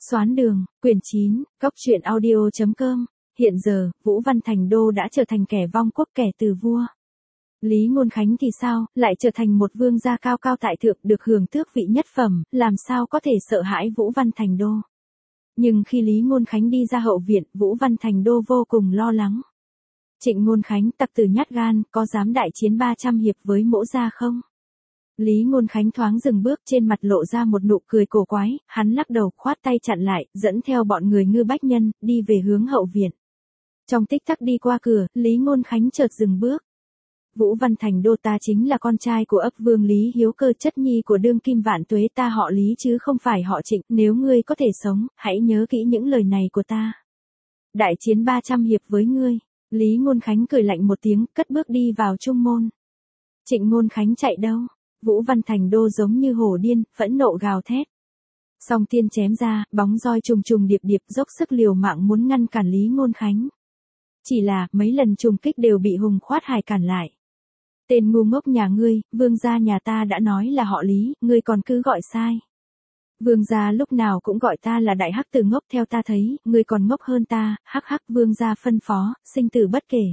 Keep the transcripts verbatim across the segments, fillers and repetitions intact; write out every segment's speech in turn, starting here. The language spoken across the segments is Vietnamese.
Xoán đường, quyển chín, góc truyện audio chấm com. Hiện giờ, Vũ Văn Thành Đô đã trở thành kẻ vong quốc, kẻ từ vua. Lý Ngôn Khánh thì sao, lại trở thành một vương gia cao cao tại thượng, được hưởng tước vị nhất phẩm, làm sao có thể sợ hãi Vũ Văn Thành Đô. Nhưng khi Lý Ngôn Khánh đi ra hậu viện, Vũ Văn Thành Đô vô cùng lo lắng. Trịnh Ngôn Khánh, tặc tử nhát gan, có dám đại chiến ba trăm hiệp với Mỗ gia không? Lý Ngôn Khánh thoáng dừng bước, trên mặt lộ ra một nụ cười cổ quái, hắn lắc đầu, khoát tay chặn lại, dẫn theo bọn người Ngư Bách Nhân, đi về hướng hậu viện. Trong tích tắc đi qua cửa, Lý Ngôn Khánh chợt dừng bước. Vũ Văn Thành Đô, ta chính là con trai của ấp vương Lý Hiếu Cơ, chất nhi của đương kim vạn tuế, ta họ Lý chứ không phải họ Trịnh, nếu ngươi có thể sống, hãy nhớ kỹ những lời này của ta. Đại chiến ba trăm hiệp với ngươi. Lý Ngôn Khánh cười lạnh một tiếng, cất bước đi vào trung môn. Trịnh Ngôn Khánh chạy đâu? Vũ Văn Thành Đô giống như hổ điên, phẫn nộ gào thét. Song tiên chém ra, bóng roi trùng trùng điệp điệp, dốc sức liều mạng muốn ngăn cản Lý Ngôn Khánh. Chỉ là, mấy lần trùng kích đều bị Hùng Khoát Hải cản lại. Tên ngu ngốc nhà ngươi, vương gia nhà ta đã nói là họ Lý, ngươi còn cứ gọi sai. Vương gia lúc nào cũng gọi ta là đại hắc tử ngốc, theo ta thấy, ngươi còn ngốc hơn ta, hắc hắc, vương gia phân phó, sinh tử bất kể.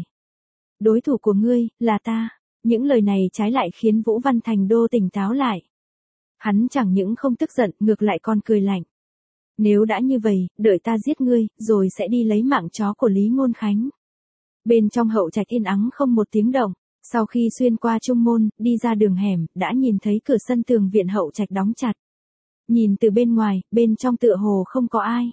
Đối thủ của ngươi, là ta. Những lời này trái lại khiến Vũ Văn Thành Đô tỉnh táo lại. Hắn chẳng những không tức giận, ngược lại còn cười lạnh. Nếu đã như vậy, đợi ta giết ngươi, rồi sẽ đi lấy mạng chó của Lý Ngôn Khánh. Bên trong hậu trạch yên ắng không một tiếng động. Sau khi xuyên qua trung môn, đi ra đường hẻm, đã nhìn thấy cửa sân tường viện hậu trạch đóng chặt. Nhìn từ bên ngoài, bên trong tựa hồ không có ai.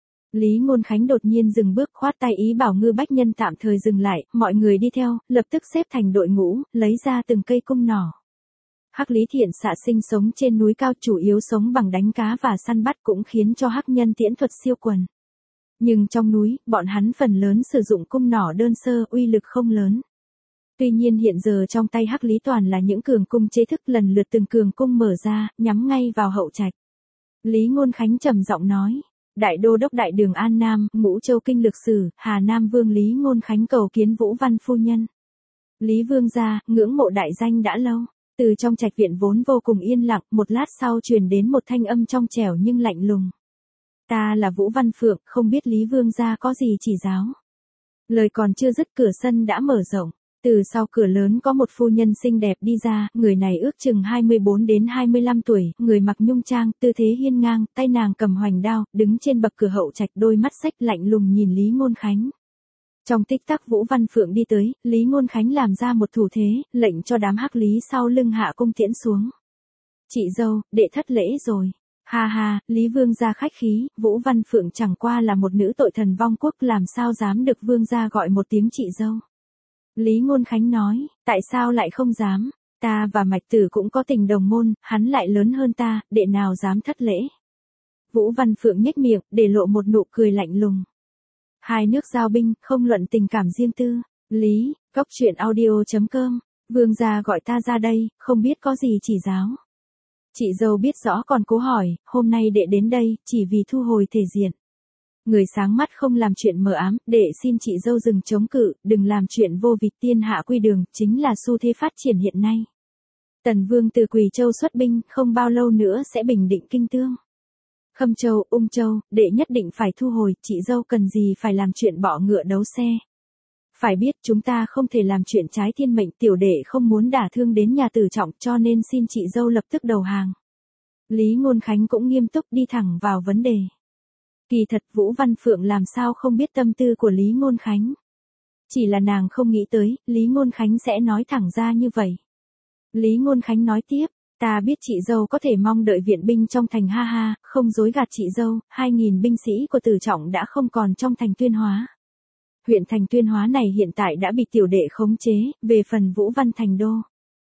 Lý Ngôn Khánh đột nhiên dừng bước, khoát tay ý bảo Ngư Bách Nhân tạm thời dừng lại, mọi người đi theo, lập tức xếp thành đội ngũ, lấy ra từng cây cung nỏ. Hắc Lý Thiện Xạ sinh sống trên núi cao, chủ yếu sống bằng đánh cá và săn bắt, cũng khiến cho hắc nhân tiễn thuật siêu quần. Nhưng trong núi, bọn hắn phần lớn sử dụng cung nỏ đơn sơ, uy lực không lớn. Tuy nhiên hiện giờ trong tay Hắc Lý toàn là những cường cung chế thức, lần lượt từng cường cung mở ra, nhắm ngay vào hậu trạch. Lý Ngôn Khánh trầm giọng nói. Đại đô đốc đại đường An Nam, Ngũ Châu Kinh Lược Sử, Hà Nam Vương Lý Ngôn Khánh cầu kiến Vũ Văn phu nhân. Lý Vương gia, ngưỡng mộ đại danh đã lâu. Từ trong trạch viện vốn vô cùng yên lặng, một lát sau truyền đến một thanh âm trong trẻo nhưng lạnh lùng. Ta là Vũ Văn Phượng, không biết Lý Vương gia có gì chỉ giáo. Lời còn chưa dứt, cửa sân đã mở rộng. Từ sau cửa lớn có một phu nhân xinh đẹp đi ra, người này ước chừng hai mươi bốn đến hai mươi lăm tuổi, người mặc nhung trang, tư thế hiên ngang, tay nàng cầm hoành đao, đứng trên bậc cửa hậu trạch, đôi mắt xếch lạnh lùng nhìn Lý Ngôn Khánh. Trong tích tắc Vũ Văn Phượng đi tới, Lý Ngôn Khánh làm ra một thủ thế, lệnh cho đám hắc lý sau lưng hạ cung tiễn xuống. Chị dâu, đệ thất lễ rồi. Ha ha, Lý Vương gia khách khí, Vũ Văn Phượng chẳng qua là một nữ tội thần vong quốc, làm sao dám được Vương gia gọi một tiếng chị dâu. Lý Ngôn Khánh nói, tại sao lại không dám, ta và Mạch Tử cũng có tình đồng môn, hắn lại lớn hơn ta, đệ nào dám thất lễ. Vũ Văn Phượng nhếch miệng, để lộ một nụ cười lạnh lùng. Hai nước giao binh, không luận tình cảm riêng tư. Lý, góc truyện audio chấm com, Vương gia gọi ta ra đây, không biết có gì chỉ giáo. Chị dâu biết rõ còn cố hỏi, hôm nay đệ đến đây, chỉ vì thu hồi thể diện. Người sáng mắt không làm chuyện mờ ám, đệ xin chị dâu dừng chống cự, đừng làm chuyện vô vịch, tiên hạ quy đường, chính là xu thế phát triển hiện nay. Tần Vương từ Quỳ Châu xuất binh, không bao lâu nữa sẽ bình định Kinh Tương. Khâm Châu, Ung Châu, đệ nhất định phải thu hồi, chị dâu cần gì phải làm chuyện bọ ngựa đấu xe. Phải biết chúng ta không thể làm chuyện trái thiên mệnh, tiểu đệ không muốn đả thương đến nhà Tử Trọng, cho nên xin chị dâu lập tức đầu hàng. Lý Ngôn Khánh cũng nghiêm túc đi thẳng vào vấn đề. Kỳ thật Vũ Văn Phượng làm sao không biết tâm tư của Lý Ngôn Khánh. Chỉ là nàng không nghĩ tới, Lý Ngôn Khánh sẽ nói thẳng ra như vậy. Lý Ngôn Khánh nói tiếp, ta biết chị dâu có thể mong đợi viện binh trong thành, ha ha, không dối gạt chị dâu, hai nghìn binh sĩ của Tử Trọng đã không còn trong thành Tuyên Hóa. Huyện thành Tuyên Hóa này hiện tại đã bị tiểu đệ khống chế, về phần Vũ Văn Thành Đô.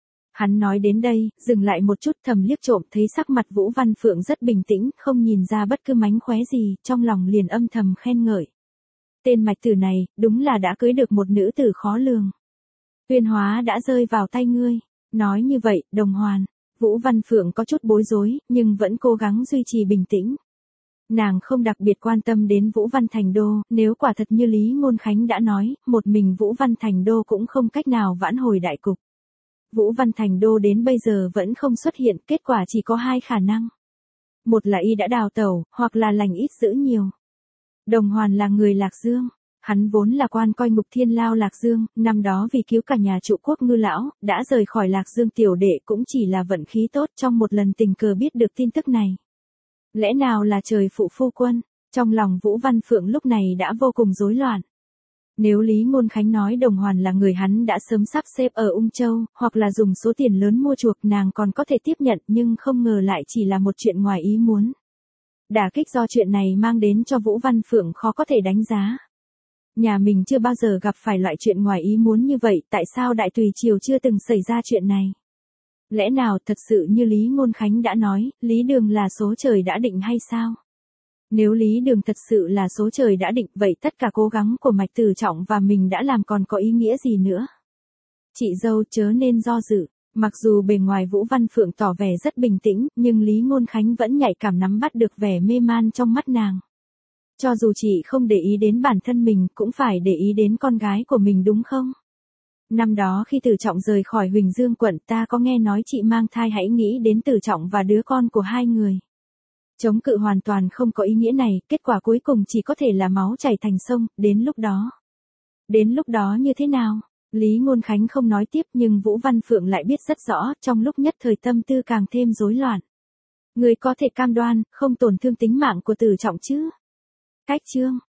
Hắn nói đến đây, dừng lại một chút, thầm liếc trộm thấy sắc mặt Vũ Văn Phượng rất bình tĩnh, không nhìn ra bất cứ mánh khóe gì, trong lòng liền âm thầm khen ngợi. Tên Mạch Tử này, đúng là đã cưới được một nữ tử khó lường. Tuyên Hóa đã rơi vào tay ngươi. Nói như vậy, đồng hoàn. Vũ Văn Phượng có chút bối rối, nhưng vẫn cố gắng duy trì bình tĩnh. Nàng không đặc biệt quan tâm đến Vũ Văn Thành Đô, nếu quả thật như Lý Ngôn Khánh đã nói, một mình Vũ Văn Thành Đô cũng không cách nào vãn hồi đại cục. Vũ Văn Thành Đô đến bây giờ vẫn không xuất hiện, kết quả chỉ có hai khả năng. Một là y đã đào tẩu, hoặc là lành ít dữ nhiều. Đồng Hoàn là người Lạc Dương. Hắn vốn là quan coi ngục thiên lao Lạc Dương, năm đó vì cứu cả nhà trụ quốc Ngư lão, đã rời khỏi Lạc Dương tiểu đệ cũng chỉ là vận khí tốt trong một lần tình cờ biết được tin tức này. Lẽ nào là trời phụ phu quân? Trong lòng Vũ Văn Phượng lúc này đã vô cùng rối loạn. Nếu Lý Ngôn Khánh nói Đồng Hoàn là người hắn đã sớm sắp xếp ở Ung Châu, hoặc là dùng số tiền lớn mua chuộc, nàng còn có thể tiếp nhận, nhưng không ngờ lại chỉ là một chuyện ngoài ý muốn. Đả kích do chuyện này mang đến cho Vũ Văn Phượng khó có thể đánh giá. Nhà mình chưa bao giờ gặp phải loại chuyện ngoài ý muốn như vậy, tại sao Đại Tùy Triều chưa từng xảy ra chuyện này? Lẽ nào thật sự như Lý Ngôn Khánh đã nói, Lý Đường là số trời đã định hay sao? Nếu Lý Đường thật sự là số trời đã định, vậy tất cả cố gắng của Mạch Tử Trọng và mình đã làm còn có ý nghĩa gì nữa? Chị dâu chớ nên do dự. Mặc dù bề ngoài Vũ Văn Phượng tỏ vẻ rất bình tĩnh, nhưng Lý Ngôn Khánh vẫn nhạy cảm nắm bắt được vẻ mê man trong mắt nàng. Cho dù chị không để ý đến bản thân mình, cũng phải để ý đến con gái của mình đúng không? Năm đó khi Tử Trọng rời khỏi Huỳnh Dương quận, ta có nghe nói chị mang thai, hãy nghĩ đến Tử Trọng và đứa con của hai người. Chống cự hoàn toàn không có ý nghĩa này, kết quả cuối cùng chỉ có thể là máu chảy thành sông, đến lúc đó. Đến lúc đó như thế nào? Lý Ngôn Khánh không nói tiếp, nhưng Vũ Văn Phượng lại biết rất rõ, trong lúc nhất thời tâm tư càng thêm rối loạn. Người có thể cam đoan, không tổn thương tính mạng của Tử Trọng chứ? Cách chương